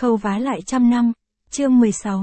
Khâu vá lại trăm năm, chương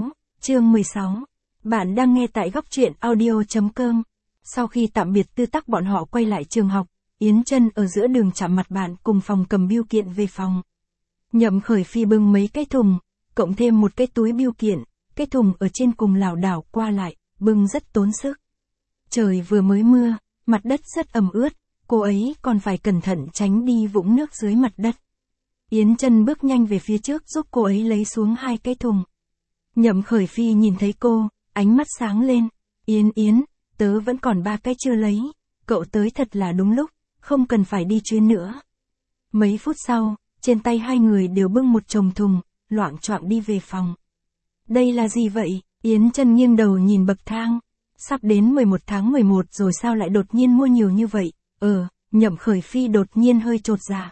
16. Bạn đang nghe tại góc truyện audio.com. Sau khi tạm biệt Tư Tắc, bọn họ quay lại trường học, Yến Chân ở giữa đường chạm mặt bạn cùng phòng cầm bưu kiện về phòng. Nhậm Khởi Phi bưng mấy cái thùng, cộng thêm một cái túi bưu kiện, cái thùng ở trên cùng lảo đảo qua lại, bưng rất tốn sức. Trời vừa mới mưa, mặt đất rất ẩm ướt, cô ấy còn phải cẩn thận tránh đi vũng nước dưới mặt đất. Yến Chân bước nhanh về phía trước giúp cô ấy lấy xuống hai cái thùng. Nhậm Khởi Phi nhìn thấy cô, ánh mắt sáng lên. Yến, tớ vẫn còn 3 cái chưa lấy, cậu tới thật là đúng lúc, không cần phải đi chuyến nữa. Mấy phút sau, trên tay hai người đều bưng một chồng thùng, loạng choạng đi về phòng. Đây là gì vậy? Yến Chân nghiêng đầu nhìn bậc thang. Sắp đến 11 tháng 11 rồi sao lại đột nhiên mua nhiều như vậy? Nhậm Khởi Phi đột nhiên hơi chột dạ.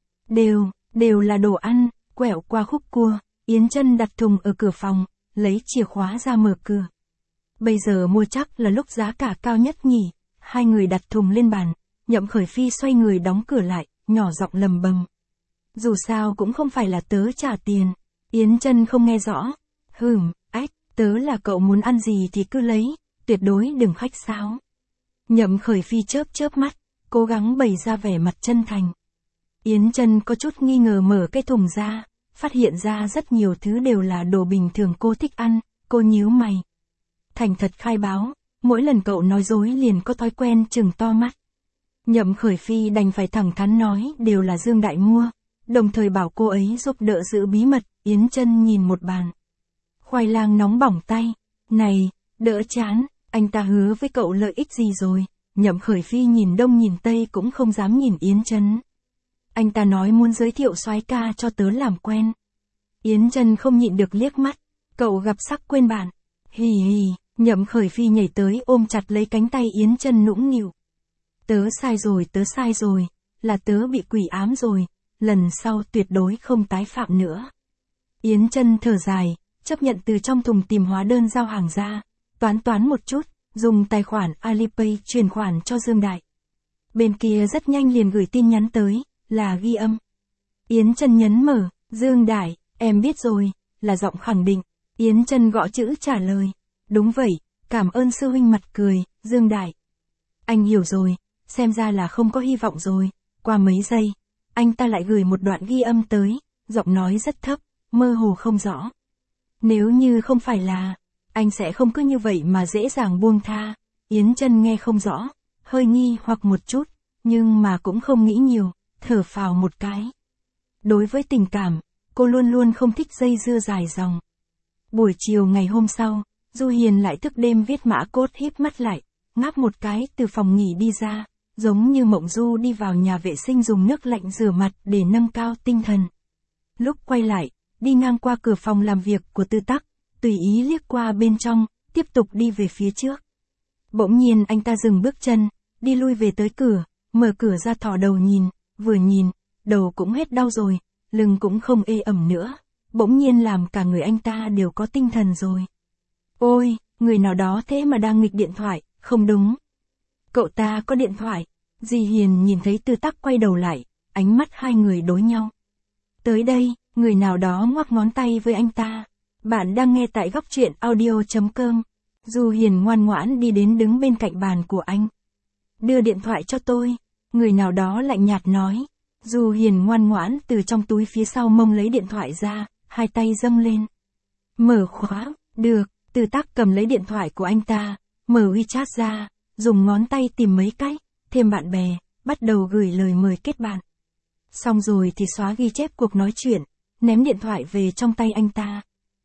Đều là đồ ăn. Quẹo qua khúc cua, Yến Chân đặt thùng ở cửa phòng, lấy chìa khóa ra mở cửa. Bây giờ mua chắc là lúc giá cả cao nhất nhỉ? Hai người đặt thùng lên bàn, Nhậm Khởi Phi xoay người đóng cửa lại, nhỏ giọng lầm bầm. Dù sao cũng không phải là tớ trả tiền. Yến Chân không nghe rõ. Tớ là cậu muốn ăn gì thì cứ lấy, tuyệt đối đừng khách sáo. Nhậm Khởi Phi chớp mắt, cố gắng bày ra vẻ mặt chân thành. Yến Chân có chút nghi ngờ mở cái thùng ra, phát hiện ra rất nhiều thứ đều là đồ bình thường cô thích ăn, cô nhíu mày. Thành thật khai báo, mỗi lần cậu nói dối liền có thói quen trừng to mắt. Nhậm Khởi Phi đành phải thẳng thắn nói đều là Dương Đại mua, đồng thời bảo cô ấy giúp đỡ giữ bí mật. Yến Chân nhìn một bàn khoai lang nóng bỏng tay. Này, đỡ chán, anh ta hứa với cậu lợi ích gì rồi? Nhậm Khởi Phi nhìn đông nhìn tây cũng không dám nhìn Yến Chân. Anh ta nói muốn giới thiệu soái ca cho tớ làm quen. Yến Chân không nhịn được liếc mắt. Cậu gặp sắc quên bạn. Hì. Nhậm Khởi Phi nhảy tới ôm chặt lấy cánh tay Yến Chân nũng nịu. Tớ sai rồi, là tớ bị quỷ ám rồi, lần sau tuyệt đối không tái phạm nữa. Yến Chân thở dài, chấp nhận từ trong thùng tìm hóa đơn giao hàng ra, toán một chút, dùng tài khoản Alipay chuyển khoản cho Dương Đại. Bên kia rất nhanh liền gửi tin nhắn tới, là ghi âm. Yến Chân nhấn mở, Dương Đại, em biết rồi, là giọng khẳng định. Yến Chân gõ chữ trả lời. Đúng vậy, cảm ơn sư huynh. Mặt cười, Dương Đại. Anh hiểu rồi, xem ra là không có hy vọng rồi. Qua mấy giây, anh ta lại gửi một đoạn ghi âm tới, giọng nói rất thấp, mơ hồ không rõ. Nếu như không phải là, anh sẽ không cứ như vậy mà dễ dàng buông tha. Yến Chân nghe không rõ, hơi nghi hoặc một chút, nhưng mà cũng không nghĩ nhiều, thở phào một cái. Đối với tình cảm, cô luôn luôn không thích dây dưa dài dòng. Buổi chiều ngày hôm sau, Du Hiền lại thức đêm viết mã cốt, híp mắt lại, ngáp một cái từ phòng nghỉ đi ra, giống như mộng du đi vào nhà vệ sinh dùng nước lạnh rửa mặt để nâng cao tinh thần. Lúc quay lại, đi ngang qua cửa phòng làm việc của Tư Tắc, tùy ý liếc qua bên trong, tiếp tục đi về phía trước. Bỗng nhiên anh ta dừng bước chân, đi lui về tới cửa, mở cửa ra thò đầu nhìn, vừa nhìn, đầu cũng hết đau rồi, lưng cũng không ê ẩm nữa, bỗng nhiên làm cả người anh ta đều có tinh thần rồi. Ôi, người nào đó thế mà đang nghịch điện thoại, không đúng. Cậu ta có điện thoại. Di Hiền nhìn thấy Tư Tắc quay đầu lại, ánh mắt hai người đối nhau. Tới đây, người nào đó ngoắc ngón tay với anh ta. Bạn đang nghe tại góc truyện audio.com. Du Hiền ngoan ngoãn đi đến đứng bên cạnh bàn của anh. Đưa điện thoại cho tôi. Người nào đó lạnh nhạt nói. Du Hiền ngoan ngoãn từ trong túi phía sau mông lấy điện thoại ra, hai tay dâng lên. Mở khóa, được. Tư Tắc cầm lấy điện thoại của anh ta, mở WeChat ra, dùng ngón tay tìm mấy cách, thêm bạn bè, bắt đầu gửi lời mời kết bạn. Xong rồi thì xóa ghi chép cuộc nói chuyện, ném điện thoại về trong tay anh ta.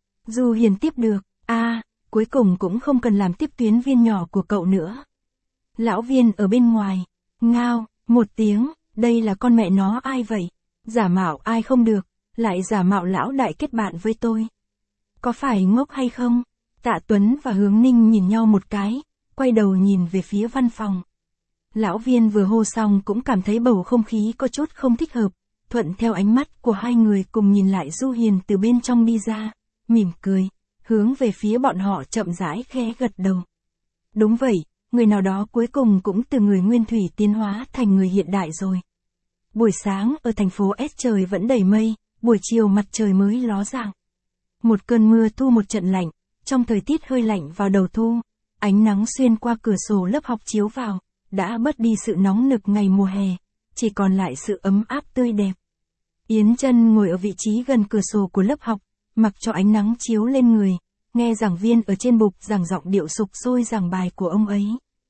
Du Hiền tiếp được, cuối cùng cũng không cần làm tiếp tuyến viên nhỏ của cậu nữa. Lão viên ở bên ngoài, ngao, một tiếng, đây là con mẹ nó ai vậy? Giả mạo ai không được, lại giả mạo lão đại kết bạn với tôi. Có phải ngốc hay không? Tạ Tuấn và Hướng Ninh nhìn nhau một cái, quay đầu nhìn về phía văn phòng. Lão viên vừa hô xong cũng cảm thấy bầu không khí có chút không thích hợp, thuận theo ánh mắt của hai người cùng nhìn lại Du Hiền từ bên trong đi ra, mỉm cười, hướng về phía bọn họ chậm rãi khẽ gật đầu. Đúng vậy, người nào đó cuối cùng cũng từ người nguyên thủy tiến hóa thành người hiện đại rồi. Buổi sáng ở thành phố S trời vẫn đầy mây, buổi chiều mặt trời mới ló dạng. Một cơn mưa thu một trận lạnh, trong thời tiết hơi lạnh vào đầu thu, ánh nắng xuyên qua cửa sổ lớp học chiếu vào, đã bớt đi sự nóng nực ngày mùa hè, chỉ còn lại sự ấm áp tươi đẹp. Yến Chân ngồi ở vị trí gần cửa sổ của lớp học, mặc cho ánh nắng chiếu lên người, nghe giảng viên ở trên bục giảng giọng điệu sục sôi giảng bài của ông ấy.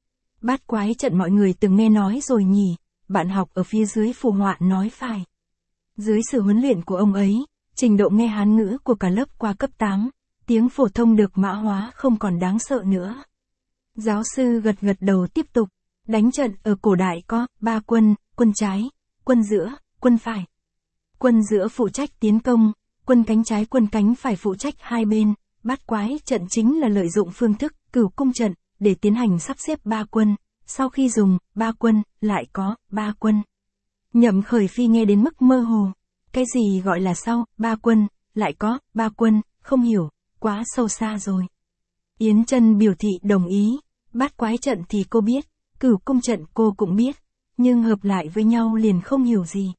Bát quái trận mọi người từng nghe nói rồi nhỉ, bạn học ở phía dưới phụ họa nói phải. Dưới sự huấn luyện của ông ấy, trình độ nghe Hán ngữ của cả lớp qua cấp 8, tiếng phổ thông được mã hóa không còn đáng sợ nữa. Giáo sư gật gật đầu tiếp tục, đánh trận ở cổ đại có 3 quân, quân trái, quân giữa, quân phải. Quân giữa phụ trách tiến công, quân cánh trái quân cánh phải phụ trách hai bên. Bát quái trận chính là lợi dụng phương thức cửu cung trận để tiến hành sắp xếp 3 quân, sau khi dùng 3 quân lại có 3 quân. Nhậm Khởi Phi nghe đến mức mơ hồ, cái gì gọi là sau 3 quân lại có 3 quân, không hiểu, quá sâu xa rồi. Yến Chân biểu thị đồng ý, bát quái trận thì cô biết, cửu cung trận cô cũng biết, nhưng hợp lại với nhau liền không hiểu gì.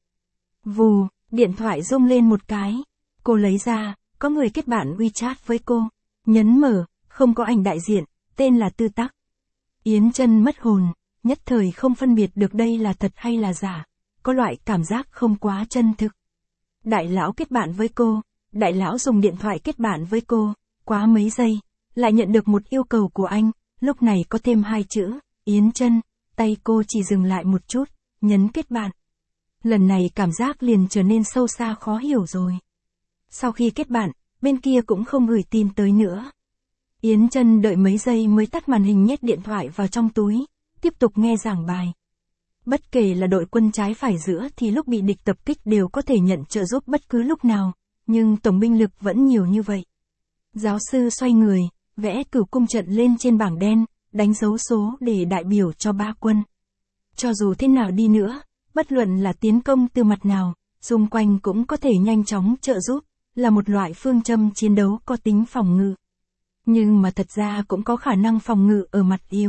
Vù, điện thoại rung lên một cái, cô lấy ra, có người kết bạn WeChat với cô, nhấn mở, không có ảnh đại diện, tên là Tư Tắc. Yến Chân mất hồn, nhất thời không phân biệt được đây là thật hay là giả, có loại cảm giác không quá chân thực. Đại lão kết bạn với cô, đại lão dùng điện thoại kết bạn với cô, quá mấy giây, lại nhận được một yêu cầu của anh, lúc này có thêm 2 chữ, Yến Chân, tay cô chỉ dừng lại một chút, nhấn kết bạn. Lần này cảm giác liền trở nên sâu xa khó hiểu rồi. Sau khi kết bạn, bên kia cũng không gửi tin tới nữa. Yến Chân đợi mấy giây mới tắt màn hình nhét điện thoại vào trong túi, tiếp tục nghe giảng bài. Bất kể là đội quân trái phải giữa thì lúc bị địch tập kích đều có thể nhận trợ giúp bất cứ lúc nào, nhưng tổng binh lực vẫn nhiều như vậy. Giáo sư xoay người, vẽ cửu cung trận lên trên bảng đen, đánh dấu số để đại biểu cho 3 quân. Cho dù thế nào đi nữa, bất luận là tiến công từ mặt nào, xung quanh cũng có thể nhanh chóng trợ giúp, là một loại phương châm chiến đấu có tính phòng ngự. Nhưng mà thật ra cũng có khả năng phòng ngự ở mặt yếu.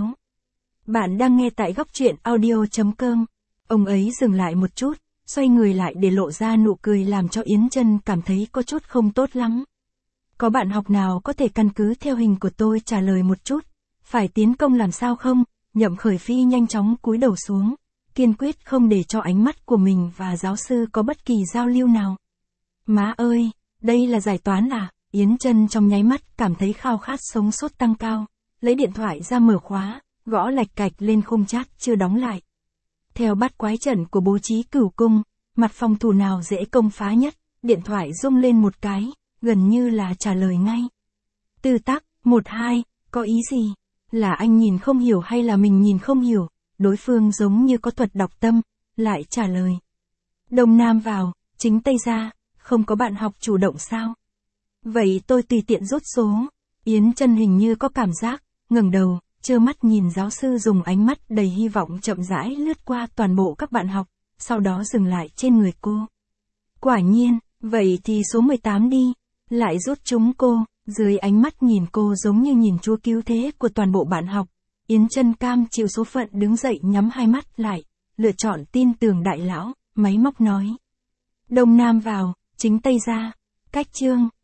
Bạn đang nghe tại góc truyện audio.com. Ông ấy dừng lại một chút, xoay người lại để lộ ra nụ cười làm cho Yến Chân cảm thấy có chút không tốt lắm. Có bạn học nào có thể căn cứ theo hình của tôi trả lời một chút, phải tiến công làm sao không? Nhậm Khởi Phi nhanh chóng cúi đầu xuống, kiên quyết không để cho ánh mắt của mình và giáo sư có bất kỳ giao lưu nào. Má ơi, đây là giải toán à? Yến Chân trong nháy mắt cảm thấy khao khát sống sốt tăng cao, lấy điện thoại ra mở khóa, gõ lạch cạch lên khung chat chưa đóng lại. Theo bát quái trận của bố trí cửu cung, mặt phòng thủ nào dễ công phá nhất, điện thoại rung lên một cái, gần như là trả lời ngay. Tư Tắc, 12, có ý gì? Là anh nhìn không hiểu hay là mình nhìn không hiểu? Đối phương giống như có thuật đọc tâm, lại trả lời. Đông Nam vào, chính Tây ra, không có bạn học chủ động sao? Vậy tôi tùy tiện rút số. Yến Chân hình như có cảm giác, ngẩng đầu, trơ mắt nhìn giáo sư dùng ánh mắt đầy hy vọng chậm rãi lướt qua toàn bộ các bạn học, sau đó dừng lại trên người cô. Quả nhiên, vậy thì số 18 đi, lại rút chúng cô, dưới ánh mắt nhìn cô giống như nhìn chúa cứu thế của toàn bộ bạn học. Yến Chân cam chịu số phận đứng dậy nhắm hai mắt lại, lựa chọn tin tưởng đại lão, máy móc nói. Đông Nam vào, chính Tây ra, cách chương.